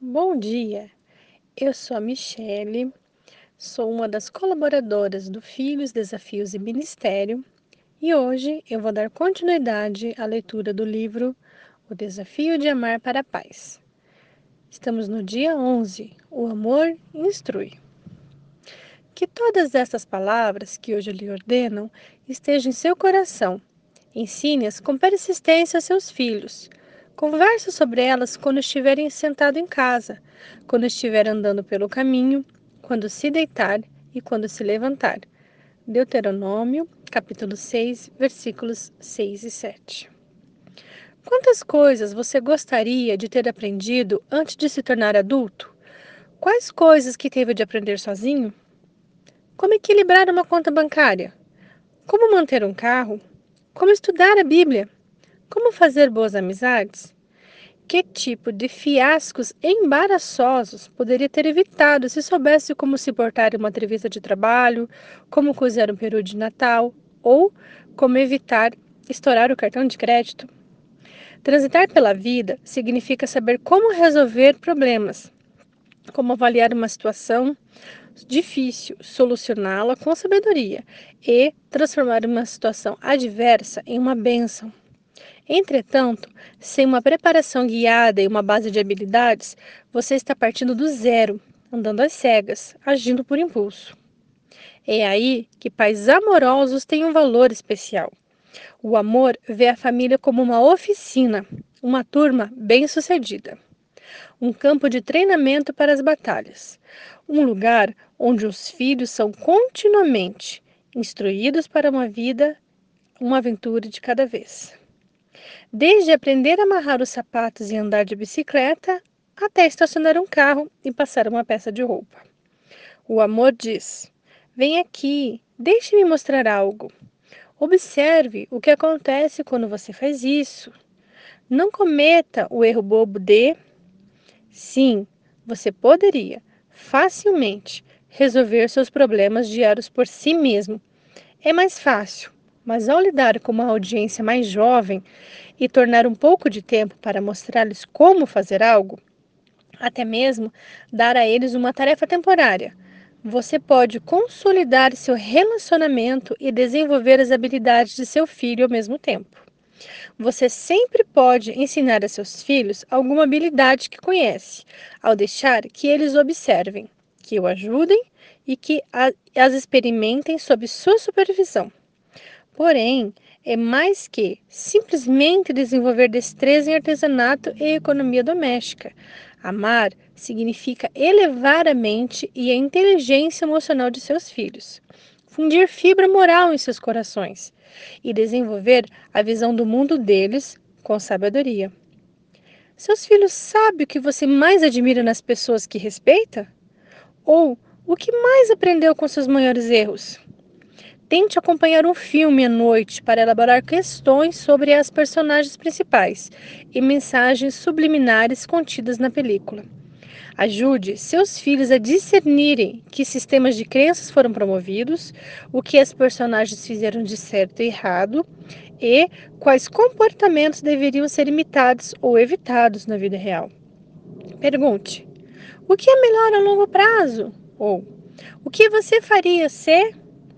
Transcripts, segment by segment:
Bom dia, eu sou a Michele, sou uma das colaboradoras do Filhos, Desafios e Ministério e hoje eu vou dar continuidade à leitura do livro O Desafio de Amar para a Paz. Estamos no dia 11, O Amor Instrui. Que todas essas palavras que hoje lhe ordenam estejam em seu coração. Ensine-as com persistência a seus filhos. Converse sobre elas quando estiverem sentado em casa, quando estiver andando pelo caminho, quando se deitar e quando se levantar. Deuteronômio, capítulo 6, versículos 6 e 7. Quantas coisas você gostaria de ter aprendido antes de se tornar adulto? Quais coisas que teve de aprender sozinho? Como equilibrar uma conta bancária? Como manter um carro? Como estudar a Bíblia? Como fazer boas amizades? Que tipo de fiascos embaraçosos poderia ter evitado se soubesse como se portar em uma entrevista de trabalho, como cozinhar um peru de Natal ou como evitar estourar o cartão de crédito? Transitar pela vida significa saber como resolver problemas, como avaliar uma situação difícil, solucioná-la com sabedoria e transformar uma situação adversa em uma bênção. Entretanto, sem uma preparação guiada e uma base de habilidades, você está partindo do zero, andando às cegas, agindo por impulso. É aí que pais amorosos têm um valor especial. O amor vê a família como uma oficina, uma turma bem-sucedida, um campo de treinamento para as batalhas, um lugar onde os filhos são continuamente instruídos para uma vida, uma aventura de cada vez. Desde aprender a amarrar os sapatos e andar de bicicleta, até estacionar um carro e passar uma peça de roupa. O amor diz: vem aqui, deixe-me mostrar algo. Observe o que acontece quando você faz isso. Não cometa o erro bobo de. Sim, você poderia facilmente resolver seus problemas diários por si mesmo. É mais fácil, mas ao lidar com uma audiência mais jovem e tornar um pouco de tempo para mostrar-lhes como fazer algo, até mesmo dar a eles uma tarefa temporária, você pode consolidar seu relacionamento e desenvolver as habilidades de seu filho ao mesmo tempo. Você sempre pode ensinar a seus filhos alguma habilidade que conhece, ao deixar que eles observem, que o ajudem e que as experimentem sob sua supervisão. Porém, é mais que simplesmente desenvolver destreza em artesanato e economia doméstica. Amar significa elevar a mente e a inteligência emocional de seus filhos, fundir fibra moral em seus corações e desenvolver a visão do mundo deles com sabedoria. Seus filhos sabem o que você mais admira nas pessoas que respeita? Ou o que mais aprendeu com seus maiores erros? Tente acompanhar um filme à noite para elaborar questões sobre as personagens principais e mensagens subliminares contidas na película. Ajude seus filhos a discernirem que sistemas de crenças foram promovidos, o que as personagens fizeram de certo e errado e quais comportamentos deveriam ser imitados ou evitados na vida real. Pergunte: o que é melhor a longo prazo? Ou o que você faria se?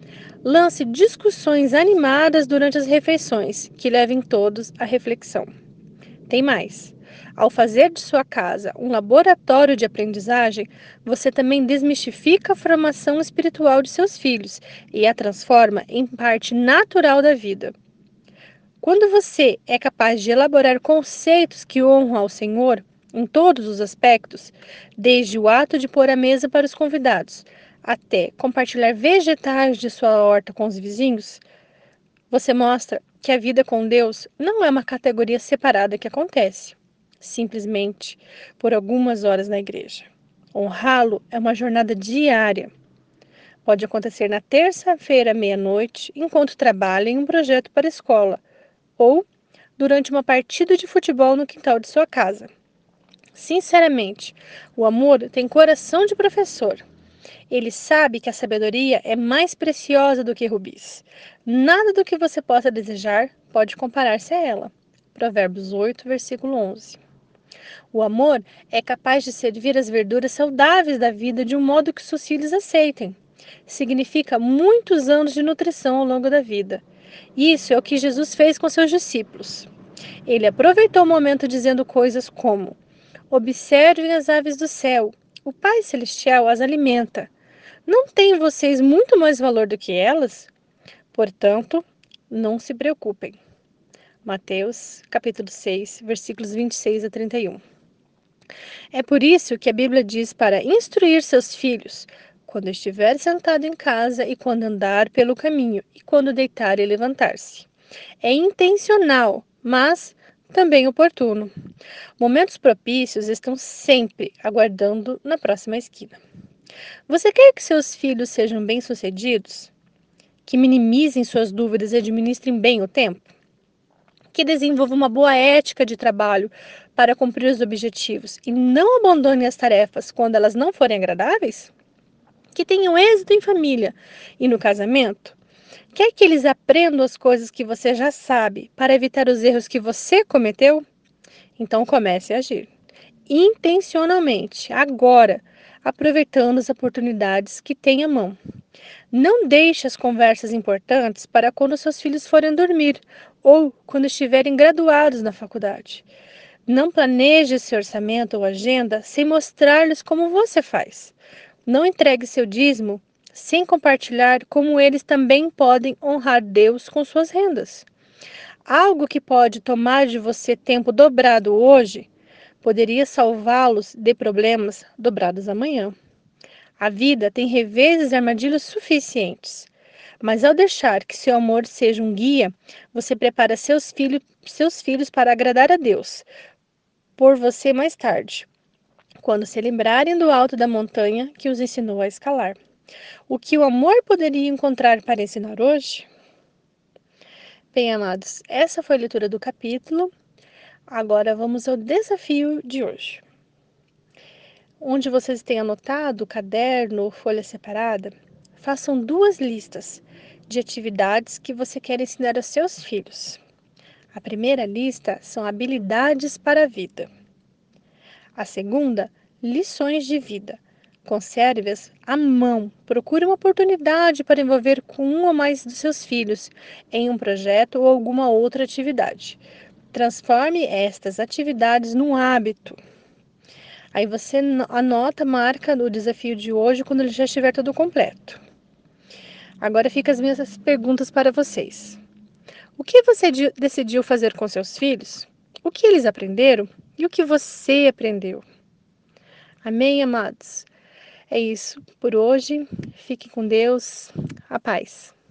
Lance discussões animadas durante as refeições, que levem todos à reflexão. Tem mais. Ao fazer de sua casa um laboratório de aprendizagem, você também desmistifica a formação espiritual de seus filhos e a transforma em parte natural da vida. Quando você é capaz de elaborar conceitos que honram ao Senhor em todos os aspectos, desde o ato de pôr a mesa para os convidados, até compartilhar vegetais de sua horta com os vizinhos, você mostra que a vida com Deus não é uma categoria separada que acontece, simplesmente por algumas horas na igreja. Honrá-lo é uma jornada diária. Pode acontecer na terça-feira à meia-noite, enquanto trabalha em um projeto para a escola, ou durante uma partida de futebol no quintal de sua casa. Sinceramente, o amor tem coração de professor. Ele sabe que a sabedoria é mais preciosa do que rubis. Nada do que você possa desejar pode comparar-se a ela. Provérbios 8, versículo 11. O amor é capaz de servir as verduras saudáveis da vida de um modo que seus filhos aceitem. Significa muitos anos de nutrição ao longo da vida. Isso é o que Jesus fez com seus discípulos. Ele aproveitou o momento dizendo coisas como: observem as aves do céu. O Pai Celestial as alimenta. Não têm vocês muito mais valor do que elas? Portanto, não se preocupem. Mateus, capítulo 6, versículos 26 a 31. É por isso que a Bíblia diz para instruir seus filhos quando estiver sentado em casa e quando andar pelo caminho e quando deitar e levantar-se. É intencional, mas também oportuno. Momentos propícios estão sempre aguardando na próxima esquina. Você quer que seus filhos sejam bem-sucedidos? Que minimizem suas dúvidas e administrem bem o tempo? Que desenvolvam uma boa ética de trabalho para cumprir os objetivos e não abandonem as tarefas quando elas não forem agradáveis? Que tenham êxito em família e no casamento? Quer que eles aprendam as coisas que você já sabe para evitar os erros que você cometeu? Então comece a agir intencionalmente, agora, aproveitando as oportunidades que tem à mão. Não deixe as conversas importantes para quando seus filhos forem dormir ou quando estiverem graduados na faculdade. Não planeje seu orçamento ou agenda sem mostrar-lhes como você faz. Não entregue seu dízimo sem compartilhar como eles também podem honrar Deus com suas rendas. Algo que pode tomar de você tempo dobrado hoje poderia salvá-los de problemas dobrados amanhã. A vida tem reveses e armadilhas suficientes, mas ao deixar que seu amor seja um guia, você prepara seus filhos para agradar a Deus por você mais tarde, quando se lembrarem do alto da montanha que os ensinou a escalar. O que o amor poderia encontrar para ensinar hoje? Bem, amados, essa foi a leitura do capítulo. Agora vamos ao desafio de hoje. Onde vocês têm anotado, caderno ou folha separada, façam 2 listas de atividades que você quer ensinar aos seus filhos. A primeira lista são habilidades para a vida. A segunda, lições de vida. Conserve-as à mão. Procure uma oportunidade para envolver com um ou mais dos seus filhos em um projeto ou alguma outra atividade. Transforme estas atividades num hábito. Aí você anota, marca o desafio de hoje quando ele já estiver todo completo. Agora fica as minhas perguntas para vocês. O que você decidiu fazer com seus filhos? O que eles aprenderam? E o que você aprendeu? Amém, amados? É isso por hoje. Fique com Deus. A paz.